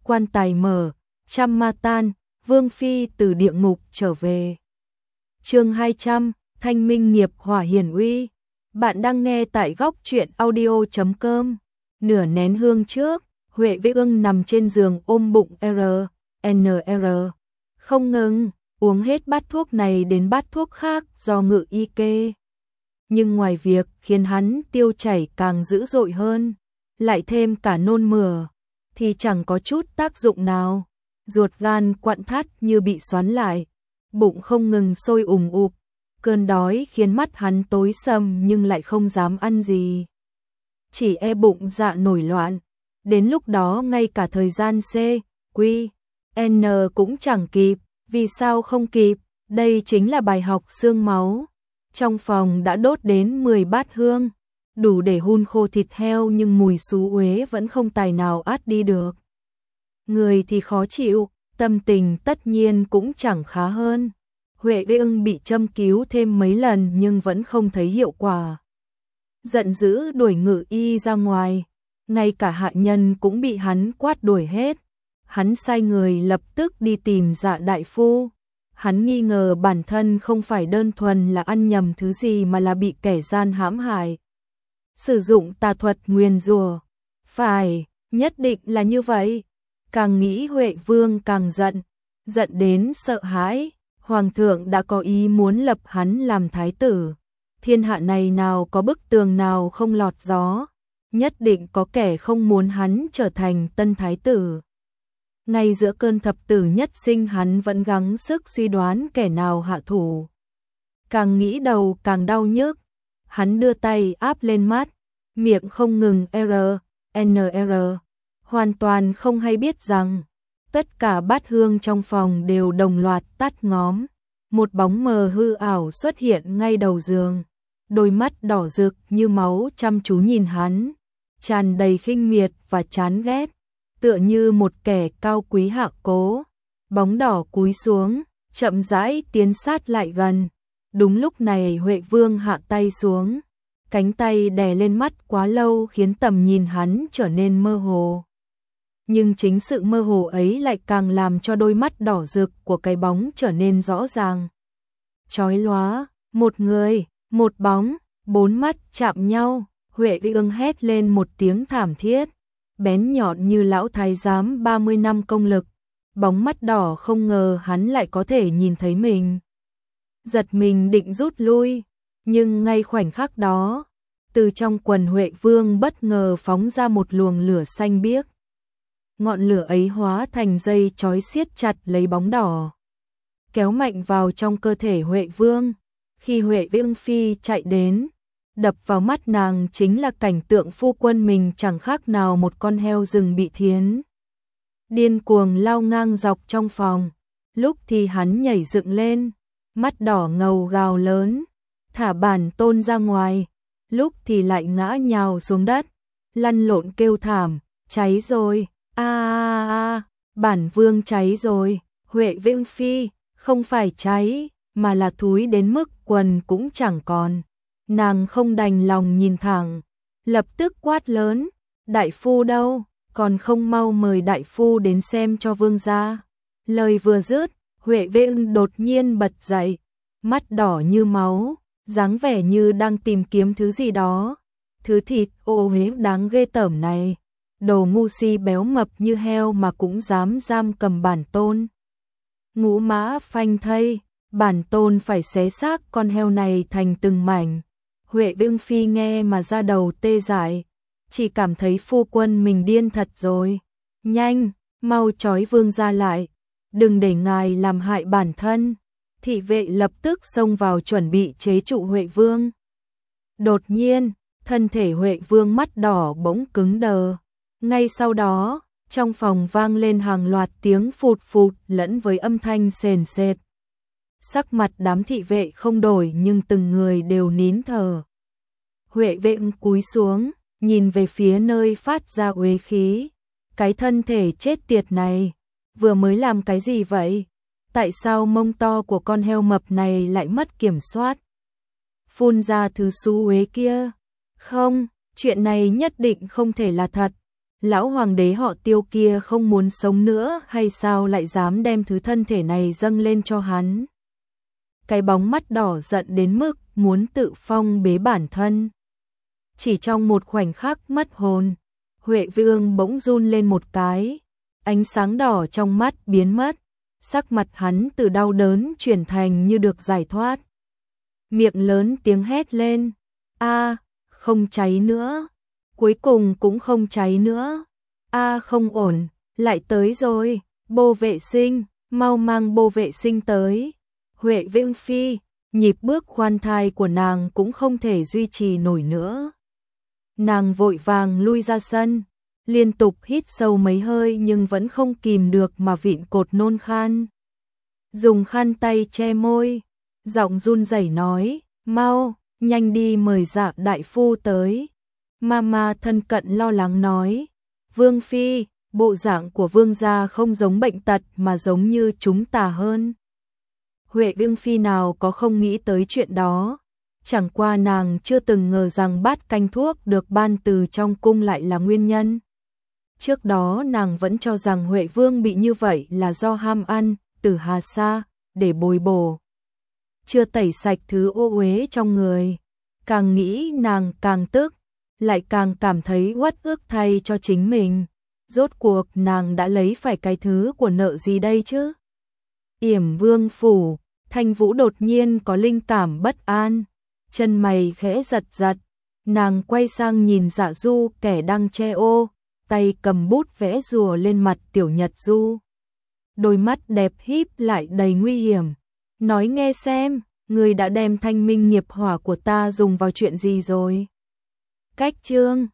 quan tài mở, trăm ma tan, Vương Phi từ địa ngục trở về. Chương 200, Thanh minh nghiệp hỏa hiển uy. Bạn đang nghe tại góc truyện audio.com. Nửa nén hương trước, Huệ Vĩ Ưng nằm trên giường ôm bụng NR. Không ngừng, uống hết bát thuốc này đến bát thuốc khác do Ngự Y kê. Nhưng ngoài việc khiến hắn tiêu chảy càng dữ dội hơn, lại thêm cả nôn mửa, thì chẳng có chút tác dụng nào. Ruột gan quặn thắt như bị xoắn lại, bụng không ngừng sôi ùm ụp, cơn đói khiến mắt hắn tối sầm nhưng lại không dám ăn gì. Chỉ e bụng dạ nổi loạn, đến lúc đó ngay cả thời gian C, Q, N cũng chẳng kịp. Vì sao không kịp? Đây chính là bài học xương máu. Trong phòng đã đốt đến 10 bát hương, đủ để hun khô thịt heo nhưng mùi xú uế vẫn không tài nào át đi được. Người thì khó chịu, tâm tình tất nhiên cũng chẳng khá hơn. Huệ Vĩ Ưng bị châm cứu thêm mấy lần nhưng vẫn không thấy hiệu quả. Giận dữ đuổi Ngự Y ra ngoài, ngay cả hạ nhân cũng bị hắn quát đuổi hết. Hắn sai người lập tức đi tìm Dạ đại phu. Hắn nghi ngờ bản thân không phải đơn thuần là ăn nhầm thứ gì mà là bị kẻ gian hãm hại, sử dụng tà thuật nguyền rủa. Phải, nhất định là như vậy. Càng nghĩ Huệ Vương càng giận, giận đến sợ hãi. Hoàng thượng đã có ý muốn lập hắn làm thái tử. Thiên hạ này nào có bức tường nào không lọt gió, nhất định có kẻ không muốn hắn trở thành tân thái tử. Ngay giữa cơn thập tử nhất sinh hắn vẫn gắng sức suy đoán kẻ nào hạ thủ. Càng nghĩ đầu càng đau nhức, hắn đưa tay áp lên mắt, miệng không ngừng NR, hoàn toàn không hay biết rằng tất cả bát hương trong phòng đều đồng loạt tắt ngóm. Một bóng mờ hư ảo xuất hiện ngay đầu giường, đôi mắt đỏ rực như máu chăm chú nhìn hắn, tràn đầy khinh miệt và chán ghét, tựa như một kẻ cao quý hạ cố. Bóng đỏ cúi xuống, chậm rãi tiến sát lại gần. Đúng lúc này Huệ Vương hạ tay xuống, cánh tay đè lên mắt quá lâu khiến tầm nhìn hắn trở nên mơ hồ. Nhưng chính sự mơ hồ ấy lại càng làm cho đôi mắt đỏ rực của cái bóng trở nên rõ ràng. Chói lóa, một người, một bóng, bốn mắt chạm nhau, Huệ Vĩ Ưng hét lên một tiếng thảm thiết, bén nhọn như lão thái giám 30 năm công lực. Bóng mắt đỏ không ngờ hắn lại có thể nhìn thấy mình. Giật mình định rút lui, nhưng ngay khoảnh khắc đó, từ trong quần Huệ Vương bất ngờ phóng ra một luồng lửa xanh biếc. Ngọn lửa ấy hóa thành dây chói siết chặt lấy bóng đỏ, kéo mạnh vào trong cơ thể Huệ Vương. Khi Huệ Vương Phi chạy đến, đập vào mắt nàng chính là cảnh tượng phu quân mình chẳng khác nào một con heo rừng bị thiến, điên cuồng lao ngang dọc trong phòng. Lúc thì hắn nhảy dựng lên, mắt đỏ ngầu gào lớn, thả bản tôn ra ngoài. Lúc thì lại ngã nhào xuống đất, lăn lộn kêu thảm, cháy rồi, bản vương cháy rồi. Huệ Vương Phi, không phải cháy, mà là thúi đến mức quần cũng chẳng còn. Nàng không đành lòng nhìn thẳng, lập tức quát lớn, đại phu đâu, còn không mau mời đại phu đến xem cho vương gia. Lời vừa dứt, Huệ Vương đột nhiên bật dậy, mắt đỏ như máu, dáng vẻ như đang tìm kiếm thứ gì đó. Thứ thịt ô uế đáng ghê tởm này, đồ ngu si béo mập như heo mà cũng dám giam cầm bản tôn. Ngũ mã phanh thây, bản tôn phải xé xác con heo này thành từng mảnh. Huệ Vương Phi nghe mà da đầu tê dại, chỉ cảm thấy phu quân mình điên thật rồi. Nhanh, mau trói vương gia lại, đừng để ngài làm hại bản thân. Thị vệ lập tức xông vào chuẩn bị chế trụ Huệ Vương. Đột nhiên, thân thể Huệ Vương mắt đỏ bỗng cứng đờ. Ngay sau đó, trong phòng vang lên hàng loạt tiếng phụt phụt lẫn với âm thanh sền sệt. Sắc mặt đám thị vệ không đổi nhưng từng người đều nín thở. Huệ Vương cúi xuống, nhìn về phía nơi phát ra uế khí. Cái thân thể chết tiệt này, vừa mới làm cái gì vậy? Tại sao mông to của con heo mập này lại mất kiểm soát? Phun ra thứ xú uế kia. Không, chuyện này nhất định không thể là thật. Lão hoàng đế họ Tiêu kia không muốn sống nữa hay sao lại dám đem thứ thân thể này dâng lên cho hắn? Cái bóng mắt đỏ giận đến mức muốn tự phong bế bản thân. Chỉ trong một khoảnh khắc mất hồn, Huệ Vương bỗng run lên một cái, ánh sáng đỏ trong mắt biến mất, sắc mặt hắn từ đau đớn chuyển thành như được giải thoát. Miệng lớn tiếng hét lên, a, không cháy nữa, cuối cùng cũng không cháy nữa, a không ổn, lại tới rồi, bô vệ sinh, mau mang bô vệ sinh tới. Huệ Vương phi, nhịp bước khoan thai của nàng cũng không thể duy trì nổi nữa. Nàng vội vàng lui ra sân, liên tục hít sâu mấy hơi nhưng vẫn không kìm được mà vịn cột nôn khan. Dùng khăn tay che môi, giọng run rẩy nói, mau, nhanh đi mời Dạ đại phu tới. Mama thân cận lo lắng nói, Vương phi, bộ dạng của vương gia không giống bệnh tật mà giống như chúng ta hơn. Huệ Vương phi nào có không nghĩ tới chuyện đó, chẳng qua nàng chưa từng ngờ rằng bát canh thuốc được ban từ trong cung lại là nguyên nhân. Trước đó nàng vẫn cho rằng Huệ Vương bị như vậy là do ham ăn, từ Hà Sa, để bồi bổ. Chưa tẩy sạch thứ ô uế trong người, càng nghĩ nàng càng tức, lại càng cảm thấy uất ức thay cho chính mình. Rốt cuộc nàng đã lấy phải cái thứ của nợ gì đây chứ? Yểm Vương phủ, Thanh Vũ đột nhiên có linh cảm bất an, chân mày khẽ giật giật, nàng quay sang nhìn Dạ Du kẻ đang che ô, tay cầm bút vẽ rùa lên mặt Tiểu Nhật Du. Đôi mắt đẹp híp lại đầy nguy hiểm, nói nghe xem, người đã đem thanh minh nghiệp hỏa của ta dùng vào chuyện gì rồi? Cách chương